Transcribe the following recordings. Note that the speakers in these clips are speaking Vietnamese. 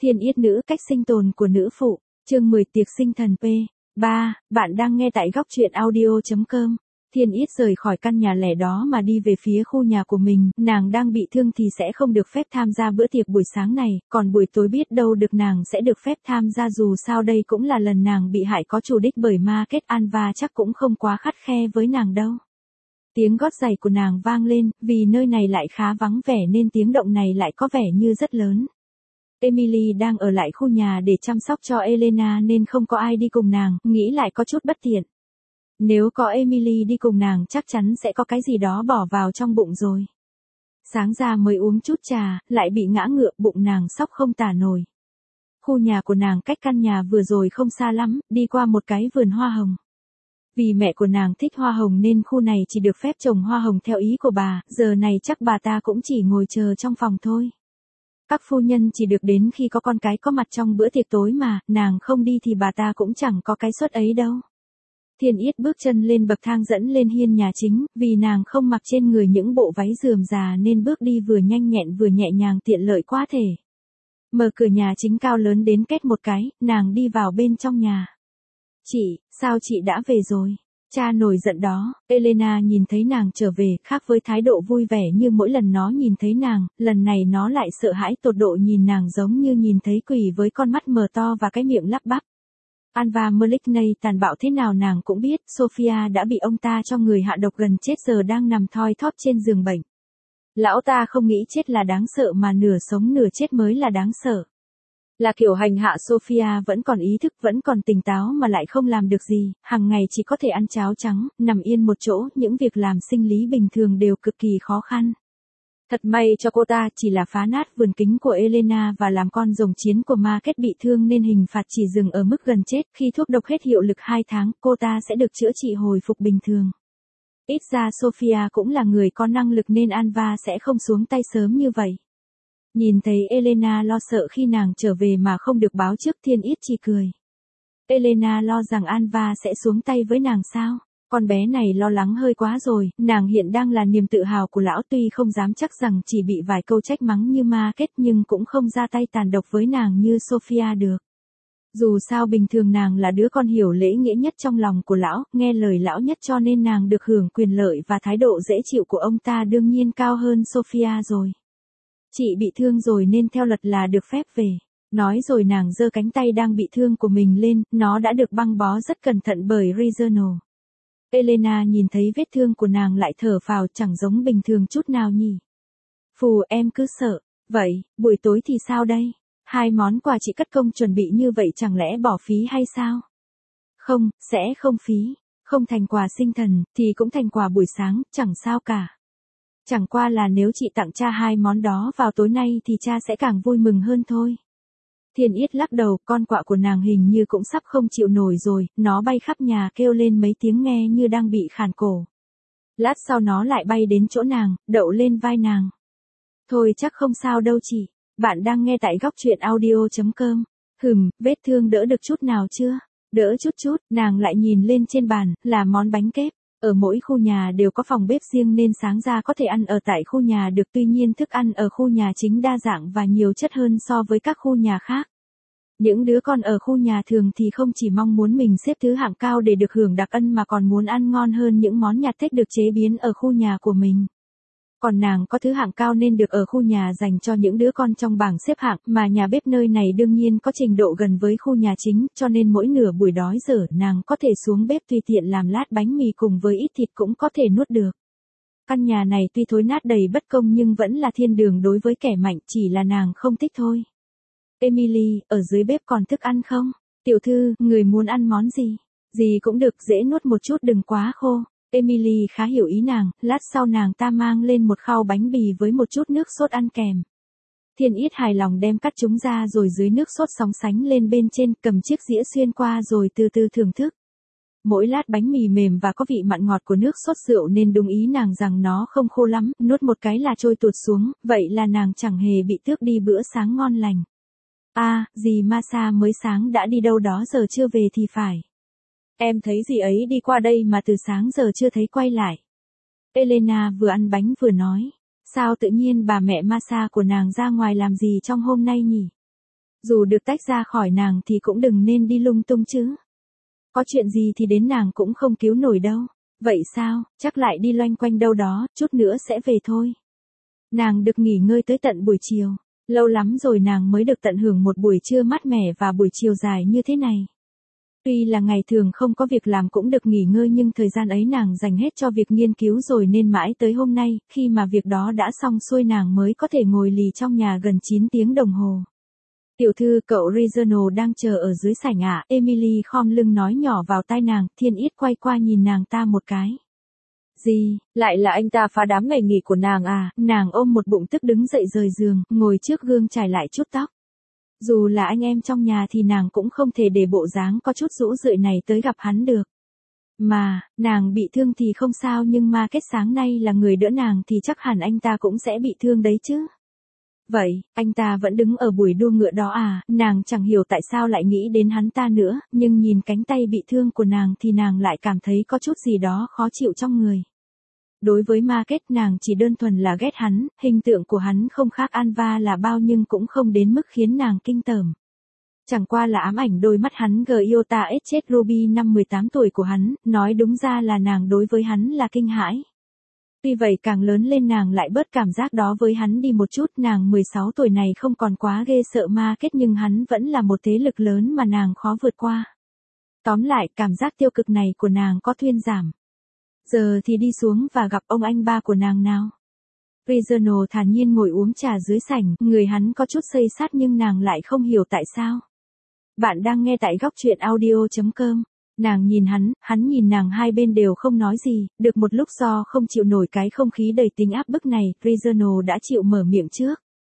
Thiên yết nữ cách sinh tồn của nữ phụ, chương 10 tiệc sinh thần P. 3, bạn đang nghe tại góc truyện audio.com. Thiên yết rời khỏi căn nhà lẻ đó mà đi về phía khu nhà của mình, nàng đang bị thương thì sẽ không được phép tham gia bữa tiệc buổi sáng này, còn buổi tối biết đâu được nàng sẽ được phép tham gia, dù sao đây cũng là lần nàng bị hại có chủ đích bởi ma kết Anva chắc cũng không quá khắt khe với nàng đâu. Tiếng gót giày của nàng vang lên, vì nơi này lại khá vắng vẻ nên tiếng động này lại có vẻ như rất lớn. Emily đang ở lại khu nhà để chăm sóc cho Elena nên không có ai đi cùng nàng, nghĩ lại có chút bất tiện. Nếu có Emily đi cùng nàng chắc chắn sẽ có cái gì đó bỏ vào trong bụng rồi. Sáng ra mới uống chút trà, lại bị ngã ngựa, bụng nàng sóc không tả nổi. Khu nhà của nàng cách căn nhà vừa rồi không xa lắm, đi qua một cái vườn hoa hồng. Vì mẹ của nàng thích hoa hồng nên khu này chỉ được phép trồng hoa hồng theo ý của bà, giờ này chắc bà ta cũng chỉ ngồi chờ trong phòng thôi. Các phu nhân chỉ được đến khi có con cái có mặt trong bữa tiệc tối mà, nàng không đi thì bà ta cũng chẳng có cái suất ấy đâu. Thiên yết bước chân lên bậc thang dẫn lên hiên nhà chính, vì nàng không mặc trên người những bộ váy rườm rà nên bước đi vừa nhanh nhẹn vừa nhẹ nhàng tiện lợi quá thể. Mở cửa nhà chính cao lớn đến két một cái, nàng đi vào bên trong nhà. Chị, sao chị đã về rồi? Cha nổi giận đó. Elena nhìn thấy nàng trở về, khác với thái độ vui vẻ như mỗi lần nó nhìn thấy nàng, lần này nó lại sợ hãi tột độ, nhìn nàng giống như nhìn thấy quỷ với con mắt mờ to và cái miệng lắp bắp. Anva Mlikney tàn bạo thế nào nàng cũng biết, Sophia đã bị ông ta cho người hạ độc gần chết, giờ đang nằm thoi thóp trên giường bệnh. Lão ta không nghĩ chết là đáng sợ mà nửa sống nửa chết mới là đáng sợ. Là kiểu hành hạ Sophia vẫn còn ý thức, vẫn còn tỉnh táo mà lại không làm được gì, hàng ngày chỉ có thể ăn cháo trắng, nằm yên một chỗ, những việc làm sinh lý bình thường đều cực kỳ khó khăn. Thật may cho cô ta chỉ là phá nát vườn kính của Elena và làm con rồng chiến của ma kết bị thương nên hình phạt chỉ dừng ở mức gần chết, khi thuốc độc hết hiệu lực 2 tháng, cô ta sẽ được chữa trị hồi phục bình thường. Ít ra Sophia cũng là người có năng lực nên Anva sẽ không xuống tay sớm như vậy. Nhìn thấy Elena lo sợ khi nàng trở về mà không được báo trước, Thiên yết chỉ cười. Elena lo rằng Anva sẽ xuống tay với nàng sao? Con bé này lo lắng hơi quá rồi, nàng hiện đang là niềm tự hào của lão, tuy không dám chắc rằng chỉ bị vài câu trách mắng như ma kết nhưng cũng không ra tay tàn độc với nàng như Sophia được. Dù sao bình thường nàng là đứa con hiểu lễ nghĩa nhất trong lòng của lão, nghe lời lão nhất cho nên nàng được hưởng quyền lợi và thái độ dễ chịu của ông ta đương nhiên cao hơn Sophia rồi. Chị bị thương rồi nên theo luật là được phép về. Nói rồi nàng giơ cánh tay đang bị thương của mình lên, nó đã được băng bó rất cẩn thận bởi Reginald. Elena nhìn thấy vết thương của nàng lại thở phào, chẳng giống bình thường chút nào nhỉ. Phù, em cứ sợ. Vậy, buổi tối thì sao đây? 2 món quà chị cất công chuẩn bị như vậy chẳng lẽ bỏ phí hay sao? Không, sẽ không phí. Không thành quà sinh thần, thì cũng thành quà buổi sáng, chẳng sao cả. Chẳng qua là nếu chị tặng cha 2 món đó vào tối nay thì cha sẽ càng vui mừng hơn thôi. Thiên yết lắc đầu, con quạ của nàng hình như cũng sắp không chịu nổi rồi, nó bay khắp nhà kêu lên mấy tiếng nghe như đang bị khàn cổ. Lát sau nó lại bay đến chỗ nàng, đậu lên vai nàng. Thôi chắc không sao đâu chị, bạn đang nghe tại góc truyện audio.com. Vết thương đỡ được chút nào chưa? Đỡ chút, nàng lại nhìn lên trên bàn, là món bánh kép. Ở mỗi khu nhà đều có phòng bếp riêng nên sáng ra có thể ăn ở tại khu nhà được, tuy nhiên thức ăn ở khu nhà chính đa dạng và nhiều chất hơn so với các khu nhà khác. Những đứa con ở khu nhà thường thì không chỉ mong muốn mình xếp thứ hạng cao để được hưởng đặc ân mà còn muốn ăn ngon hơn những món nhạt thích được chế biến ở khu nhà của mình. Còn nàng có thứ hạng cao nên được ở khu nhà dành cho những đứa con trong bảng xếp hạng, mà nhà bếp nơi này đương nhiên có trình độ gần với khu nhà chính, cho nên mỗi nửa buổi đói dở nàng có thể xuống bếp tùy tiện làm lát bánh mì cùng với ít thịt cũng có thể nuốt được. Căn nhà này tuy thối nát đầy bất công nhưng vẫn là thiên đường đối với kẻ mạnh, chỉ là nàng không thích thôi. Emily, ở dưới bếp còn thức ăn không? Tiểu thư, người muốn ăn món gì? Gì cũng được, dễ nuốt một chút đừng quá khô. Emily khá hiểu ý nàng, lát sau nàng ta mang lên một khao bánh bì với một chút nước sốt ăn kèm. Thiên yết hài lòng đem cắt chúng ra rồi dưới nước sốt sóng sánh lên bên trên, cầm chiếc dĩa xuyên qua rồi từ từ thưởng thức. Mỗi lát bánh mì mềm và có vị mặn ngọt của nước sốt rượu nên đúng ý nàng rằng nó không khô lắm, nuốt một cái là trôi tuột xuống, vậy là nàng chẳng hề bị tước đi bữa sáng ngon lành. Dì Masa mới sáng đã đi đâu đó giờ chưa về thì phải. Em thấy dì ấy đi qua đây mà từ sáng giờ chưa thấy quay lại. Elena vừa ăn bánh vừa nói. Sao tự nhiên bà mẹ Masa của nàng ra ngoài làm gì trong hôm nay nhỉ? Dù được tách ra khỏi nàng thì cũng đừng nên đi lung tung chứ. Có chuyện gì thì đến nàng cũng không cứu nổi đâu. Vậy sao, chắc lại đi loanh quanh đâu đó, chút nữa sẽ về thôi. Nàng được nghỉ ngơi tới tận buổi chiều. Lâu lắm rồi nàng mới được tận hưởng một buổi trưa mát mẻ và buổi chiều dài như thế này. Tuy là ngày thường không có việc làm cũng được nghỉ ngơi nhưng thời gian ấy nàng dành hết cho việc nghiên cứu rồi nên mãi tới hôm nay, khi mà việc đó đã xong xuôi nàng mới có thể ngồi lì trong nhà gần 9 tiếng đồng hồ. Tiểu thư, cậu Reginald đang chờ ở dưới sảnh ạ. Emily khom lưng nói nhỏ vào tai nàng. Thiên Yết quay qua nhìn nàng ta một cái. Gì, lại là anh ta phá đám ngày nghỉ của nàng à? Nàng ôm một bụng tức đứng dậy rời giường, ngồi trước gương chải lại chút tóc. Dù là anh em trong nhà thì nàng cũng không thể để bộ dáng có chút rũ rượi này tới gặp hắn được. Mà, nàng bị thương thì không sao nhưng mà kết sáng nay là người đỡ nàng thì chắc hẳn anh ta cũng sẽ bị thương đấy chứ. Vậy, anh ta vẫn đứng ở buổi đua ngựa đó à? Nàng chẳng hiểu tại sao lại nghĩ đến hắn ta nữa, nhưng nhìn cánh tay bị thương của nàng thì nàng lại cảm thấy có chút gì đó khó chịu trong người. Đối với Market nàng chỉ đơn thuần là ghét hắn, hình tượng của hắn không khác Anva là bao nhưng cũng không đến mức khiến nàng kinh tởm. Chẳng qua là ám ảnh đôi mắt hắn Giota chết Ruby năm 18 tuổi của hắn, nói đúng ra là nàng đối với hắn là kinh hãi. Tuy vậy càng lớn lên nàng lại bớt cảm giác đó với hắn đi một chút, nàng 16 tuổi này không còn quá ghê sợ Market nhưng hắn vẫn là một thế lực lớn mà nàng khó vượt qua. Tóm lại, cảm giác tiêu cực này của nàng có thuyên giảm. Giờ thì đi xuống và gặp ông anh ba của nàng nào. Reginald thản nhiên ngồi uống trà dưới sảnh, người hắn có chút xây sát nhưng nàng lại không hiểu tại sao. Bạn đang nghe tại góc truyện audio.com. Nàng nhìn hắn nhìn nàng, hai bên đều không nói gì, được một lúc do không chịu nổi cái không khí đầy tính áp bức này, Reginald đã chịu mở miệng trước.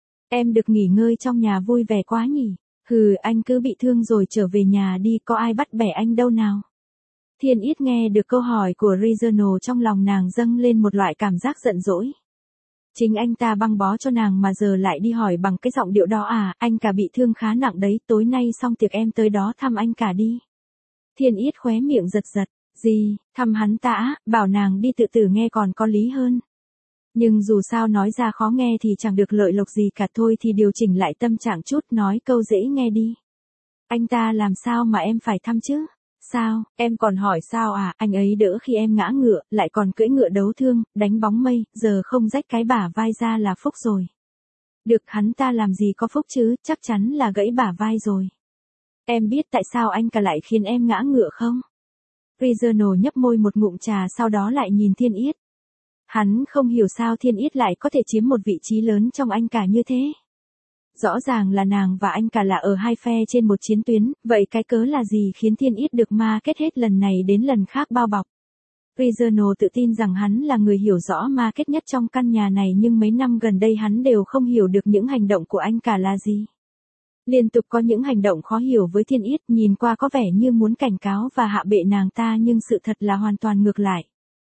Em được nghỉ ngơi trong nhà vui vẻ quá nhỉ. Hừ, anh cứ bị thương rồi trở về nhà đi, có ai bắt bẻ anh đâu nào. Thiên Yết nghe được câu hỏi của Reginald trong lòng nàng dâng lên một loại cảm giác giận dỗi. Chính anh ta băng bó cho nàng mà giờ lại đi hỏi bằng cái giọng điệu đó à, anh cả bị thương khá nặng đấy, tối nay xong tiệc em tới đó thăm anh cả đi. Thiên Yết khóe miệng giật giật, gì, thăm hắn ta, bảo nàng đi tự tử nghe còn có lý hơn. Nhưng dù sao nói ra khó nghe thì chẳng được lợi lộc gì cả, thôi thì điều chỉnh lại tâm trạng chút, nói câu dễ nghe đi. Anh ta làm sao mà em phải thăm chứ? Sao, em còn hỏi sao à, anh ấy đỡ khi em ngã ngựa, lại còn cưỡi ngựa đấu thương, đánh bóng mây, giờ không rách cái bả vai ra là phúc rồi. Được, hắn ta làm gì có phúc chứ, chắc chắn là gãy bả vai rồi. Em biết tại sao anh cả lại khiến em ngã ngựa không? Reginald nhấp môi một ngụm trà sau đó lại nhìn Thiên Yết. Hắn không hiểu sao Thiên Yết lại có thể chiếm một vị trí lớn trong anh cả như thế. Rõ ràng là nàng và anh cả là ở hai phe trên một chiến tuyến, vậy cái cớ là gì khiến Thiên Yết được Market hết lần này đến lần khác bao bọc? Reginald tự tin rằng hắn là người hiểu rõ Market nhất trong căn nhà này nhưng mấy năm gần đây hắn đều không hiểu được những hành động của anh cả là gì. Liên tục có những hành động khó hiểu với Thiên Yết, nhìn qua có vẻ như muốn cảnh cáo và hạ bệ nàng ta nhưng sự thật là hoàn toàn ngược lại.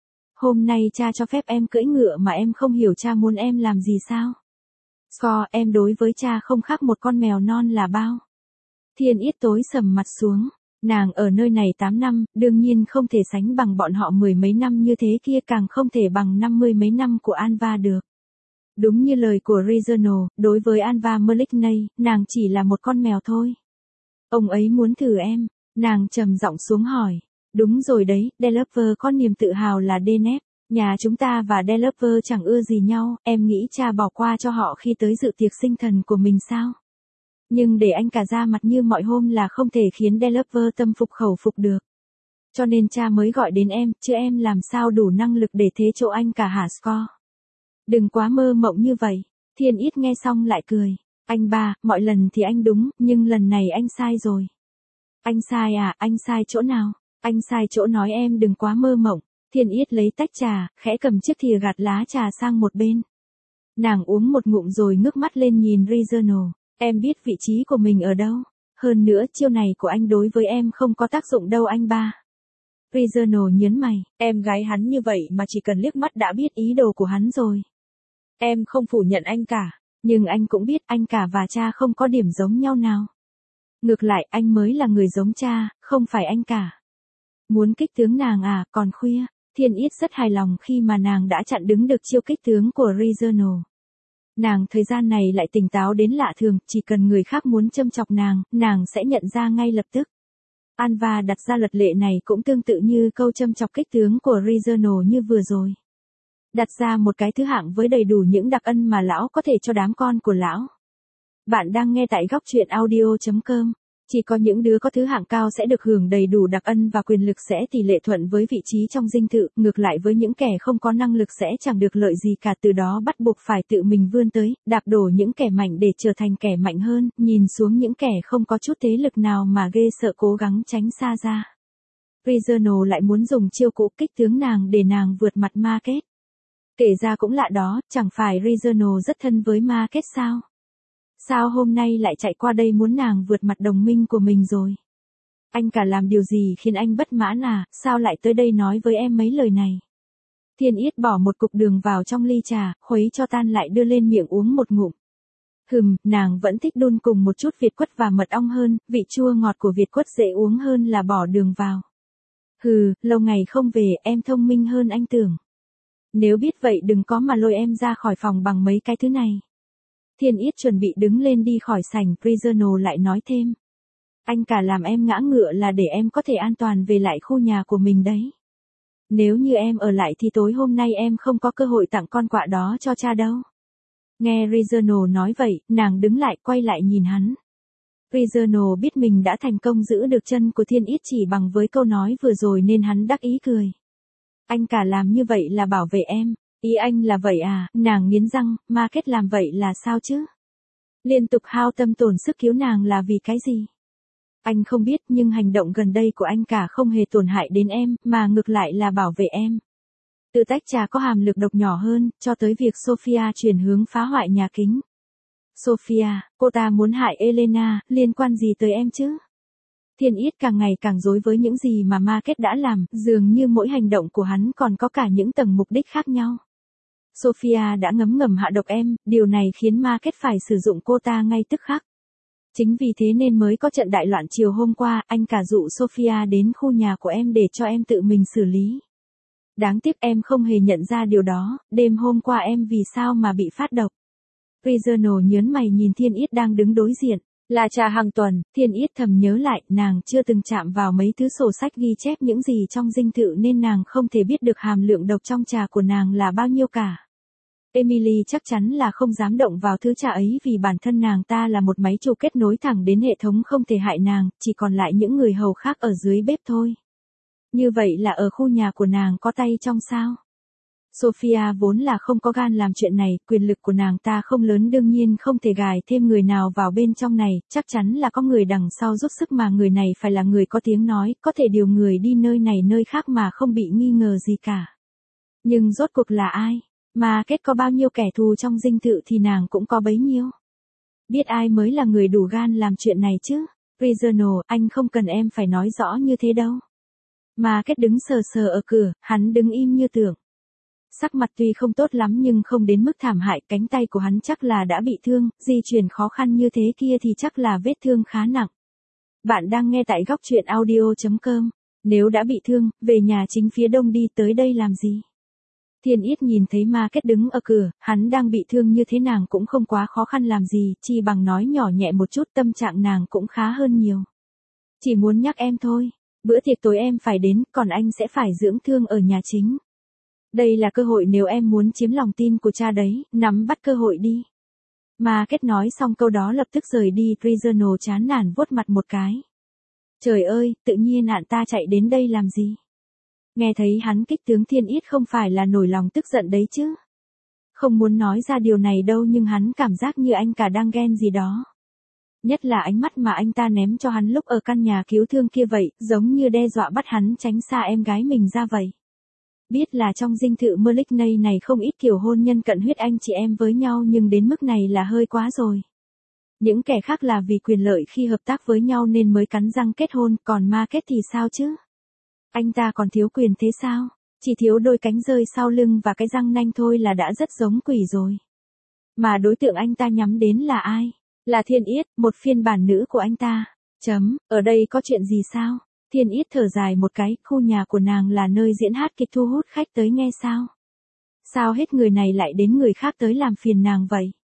Hôm nay cha cho phép em cưỡi ngựa mà em không hiểu cha muốn em làm gì sao? Score, em đối với cha không khác một con mèo non là bao. Thiên Yết tối sầm mặt xuống. Nàng ở nơi này 8 năm, đương nhiên không thể sánh bằng bọn họ 10 mấy năm như thế kia, càng không thể bằng 50 mấy năm của Anva được. Đúng như lời của Reginald, đối với Anva Mlikney, nàng chỉ là một con mèo thôi. Ông ấy muốn thử em. Nàng trầm giọng xuống hỏi. Đúng rồi đấy, Delover có niềm tự hào là DNF. Nhà chúng ta và Delover chẳng ưa gì nhau, em nghĩ cha bỏ qua cho họ khi tới dự tiệc sinh thần của mình sao? Nhưng để anh cả ra mặt như mọi hôm là không thể khiến Delover tâm phục khẩu phục được. Cho nên cha mới gọi đến em, chứ em làm sao đủ năng lực để thế chỗ anh cả hả Score? Đừng quá mơ mộng như vậy. Thiên Yết nghe xong lại cười. Anh ba, mọi lần thì anh đúng, nhưng lần này anh sai rồi. Anh sai à, anh sai chỗ nào? Anh sai chỗ nói em đừng quá mơ mộng. Thiên Yết lấy tách trà, khẽ cầm chiếc thìa gạt lá trà sang một bên. Nàng uống một ngụm rồi ngước mắt lên nhìn Reginald. Em biết vị trí của mình ở đâu. Hơn nữa chiêu này của anh đối với em không có tác dụng đâu anh ba. Reginald nhớn mày. Em gái hắn như vậy mà chỉ cần liếc mắt đã biết ý đồ của hắn rồi. Em không phủ nhận anh cả. Nhưng anh cũng biết anh cả và cha không có điểm giống nhau nào. Ngược lại anh mới là người giống cha, không phải anh cả. Muốn kích tướng nàng à, còn khuya. Thiên Yết rất hài lòng khi mà nàng đã chặn đứng được chiêu kích tướng của Reginald. Nàng thời gian này lại tỉnh táo đến lạ thường, chỉ cần người khác muốn châm chọc nàng sẽ nhận ra ngay lập tức. Anva đặt ra luật lệ này cũng tương tự như câu châm chọc kích tướng của Regional như vừa rồi. Đặt ra một cái thứ hạng với đầy đủ những đặc ân mà lão có thể cho đám con của lão. Bạn đang nghe tại góc truyện audio.com. Chỉ có những đứa có thứ hạng cao sẽ được hưởng đầy đủ đặc ân và quyền lực sẽ tỷ lệ thuận với vị trí trong dinh thự, ngược lại với những kẻ không có năng lực sẽ chẳng được lợi gì cả, từ đó bắt buộc phải tự mình vươn tới, đạp đổ những kẻ mạnh để trở thành kẻ mạnh hơn, nhìn xuống những kẻ không có chút thế lực nào mà ghê sợ cố gắng tránh xa ra. Regional lại muốn dùng chiêu cũ kích tướng nàng để nàng vượt mặt Market. Kể ra cũng lạ đó, chẳng phải Regional rất thân với Market sao? Sao hôm nay lại chạy qua đây muốn nàng vượt mặt đồng minh của mình rồi? Anh cả làm điều gì khiến anh bất mãn à, sao lại tới đây nói với em mấy lời này? Thiên Yết bỏ một cục đường vào trong ly trà, khuấy cho tan lại đưa lên miệng uống một ngụm. Nàng vẫn thích đun cùng một chút Việt quất và mật ong hơn, vị chua ngọt của Việt quất dễ uống hơn là bỏ đường vào. Lâu ngày không về, em thông minh hơn anh tưởng. Nếu biết vậy đừng có mà lôi em ra khỏi phòng bằng mấy cái thứ này. Thiên Yết chuẩn bị đứng lên đi khỏi sảnh, Regional lại nói thêm. Anh cả làm em ngã ngựa là để em có thể an toàn về lại khu nhà của mình đấy. Nếu như em ở lại thì tối hôm nay em không có cơ hội tặng con quạ đó cho cha đâu. Nghe Regional nói vậy, nàng đứng lại quay lại nhìn hắn. Regional biết mình đã thành công giữ được chân của Thiên Yết chỉ bằng với câu nói vừa rồi nên hắn đắc ý cười. Anh cả làm như vậy là bảo vệ em. Ý anh là vậy à? Nàng nghiến răng, Market làm vậy là sao chứ? Liên tục hao tâm tổn sức cứu nàng là vì cái gì? Anh không biết nhưng hành động gần đây của anh cả không hề tổn hại đến em, mà ngược lại là bảo vệ em. Từ tách trà có hàm lực độc nhỏ hơn, cho tới việc Sophia chuyển hướng phá hoại nhà kính. Sophia, cô ta muốn hại Elena, liên quan gì tới em chứ? Thiên Yết càng ngày càng rối với những gì mà Market đã làm, dường như mỗi hành động của hắn còn có cả những tầng mục đích khác nhau. Sophia đã ngấm ngầm hạ độc em, điều này khiến Market phải sử dụng cô ta ngay tức khắc. Chính vì thế nên mới có trận đại loạn chiều hôm qua, anh cả dụ Sophia đến khu nhà của em để cho em tự mình xử lý. Đáng tiếc em không hề nhận ra điều đó, đêm hôm qua em vì sao mà bị phát độc. Regional nhớn mày nhìn Thiên Yết đang đứng đối diện. Là trà hàng tuần, Thiên Yết thầm nhớ lại, nàng chưa từng chạm vào mấy thứ sổ sách ghi chép những gì trong dinh thự nên nàng không thể biết được hàm lượng độc trong trà của nàng là bao nhiêu cả. Emily chắc chắn là không dám động vào thứ trà ấy vì bản thân nàng ta là một máy chủ kết nối thẳng đến hệ thống không thể hại nàng, chỉ còn lại những người hầu khác ở dưới bếp thôi. Như vậy là ở khu nhà của nàng có tay trong sao? Sophia vốn là không có gan làm chuyện này, quyền lực của nàng ta không lớn đương nhiên không thể gài thêm người nào vào bên trong này, chắc chắn là có người đằng sau giúp sức mà người này phải là người có tiếng nói, có thể điều người đi nơi này nơi khác mà không bị nghi ngờ gì cả. Nhưng rốt cuộc là ai? Market có bao nhiêu kẻ thù trong dinh thự thì nàng cũng có bấy nhiêu. Biết ai mới là người đủ gan làm chuyện này chứ? Regional, anh không cần em phải nói rõ như thế đâu. Market đứng sờ sờ ở cửa, hắn đứng im như tưởng. Sắc mặt tuy không tốt lắm nhưng không đến mức thảm hại, cánh tay của hắn chắc là đã bị thương, di chuyển khó khăn như thế kia thì chắc là vết thương khá nặng. Bạn đang nghe tại góc truyện audio.com. Nếu đã bị thương, về nhà chính phía đông đi, tới đây làm gì? Thiên Yết nhìn thấy Market đứng ở cửa, hắn đang bị thương như thế nàng cũng không quá khó khăn làm gì, chỉ bằng nói nhỏ nhẹ một chút tâm trạng nàng cũng khá hơn nhiều. Chỉ muốn nhắc em thôi, bữa tiệc tối em phải đến, còn anh sẽ phải dưỡng thương ở nhà chính. Đây là cơ hội nếu em muốn chiếm lòng tin của cha đấy, nắm bắt cơ hội đi. Market nói xong câu đó lập tức rời đi, Regional chán nản vuốt mặt một cái. Trời ơi, tự nhiên ạn ta chạy đến đây làm gì? Nghe thấy hắn kích tướng Thiên Yết không phải là nổi lòng tức giận đấy chứ. Không muốn nói ra điều này đâu nhưng hắn cảm giác như anh cả đang ghen gì đó. Nhất là ánh mắt mà anh ta ném cho hắn lúc ở căn nhà cứu thương kia vậy, giống như đe dọa bắt hắn tránh xa em gái mình ra vậy. Biết là trong dinh thự Merlickney này không ít kiểu hôn nhân cận huyết anh chị em với nhau nhưng đến mức này là hơi quá rồi. Những kẻ khác là vì quyền lợi khi hợp tác với nhau nên mới cắn răng kết hôn, còn Market thì sao chứ? Anh ta còn thiếu quyền thế sao? Chỉ thiếu đôi cánh rơi sau lưng và cái răng nanh thôi là đã rất giống quỷ rồi. Mà đối tượng anh ta nhắm đến là ai? Là Thiên Yết, một phiên bản nữ của anh ta. Ở đây có chuyện gì sao? Thiên Yết thở dài một cái, khu nhà của nàng là nơi diễn hát kịch thu hút khách tới nghe sao? Sao hết người này lại đến người khác tới làm phiền nàng vậy?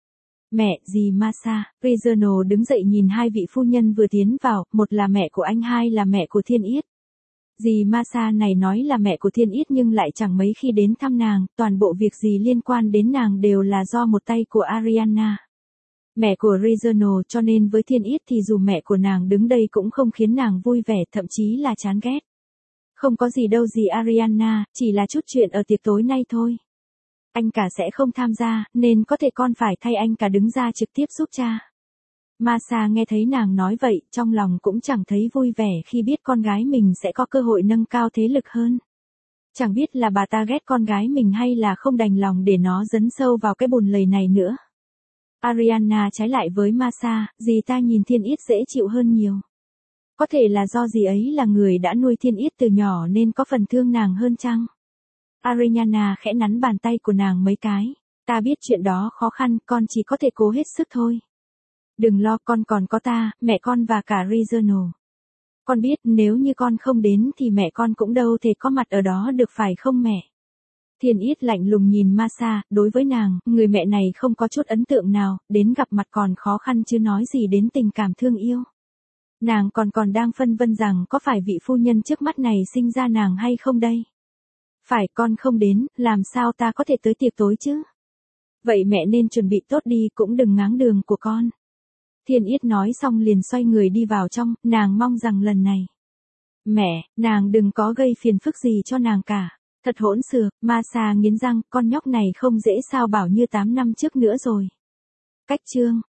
Mẹ, dì Masa, Rizano đứng dậy nhìn hai vị phu nhân vừa tiến vào, một là mẹ của anh, hai là mẹ của Thiên Yết. Dì Masa này nói là mẹ của Thiên Yết nhưng lại chẳng mấy khi đến thăm nàng, toàn bộ việc gì liên quan đến nàng đều là do một tay của Ariana. Mẹ của Rizano, cho nên với Thiên Yết thì dù mẹ của nàng đứng đây cũng không khiến nàng vui vẻ, thậm chí là chán ghét. Không có gì đâu dì Ariana, chỉ là chút chuyện ở tiệc tối nay thôi. Anh cả sẽ không tham gia, nên có thể con phải thay anh cả đứng ra trực tiếp giúp cha. Masa nghe thấy nàng nói vậy, trong lòng cũng chẳng thấy vui vẻ khi biết con gái mình sẽ có cơ hội nâng cao thế lực hơn. Chẳng biết là bà ta ghét con gái mình hay là không đành lòng để nó dấn sâu vào cái bùn lầy này nữa. Ariana trái lại với Masa, dì ta nhìn Thiên Yết dễ chịu hơn nhiều. Có thể là do dì ấy là người đã nuôi Thiên Yết từ nhỏ nên có phần thương nàng hơn chăng? Ariana khẽ nắn bàn tay của nàng mấy cái. Ta biết chuyện đó khó khăn, con chỉ có thể cố hết sức thôi. Đừng lo, con còn có ta, mẹ con và cả Rizano. Con biết nếu như con không đến thì mẹ con cũng đâu thể có mặt ở đó được phải không mẹ? Thiên Yết lạnh lùng nhìn Masa, đối với nàng, người mẹ này không có chút ấn tượng nào, đến gặp mặt còn khó khăn chứ nói gì đến tình cảm thương yêu. Nàng còn đang phân vân rằng có phải vị phu nhân trước mắt này sinh ra nàng hay không đây? Phải, con không đến, làm sao ta có thể tới tiệc tối chứ? Vậy mẹ nên chuẩn bị tốt đi, cũng đừng ngáng đường của con. Thiên Yết nói xong liền xoay người đi vào trong, nàng mong rằng lần này. Mẹ, nàng đừng có gây phiền phức gì cho nàng cả. Thật hỗn xược, Masa nghiến răng, con nhóc này không dễ sao bảo như 8 năm trước nữa rồi. Cách chương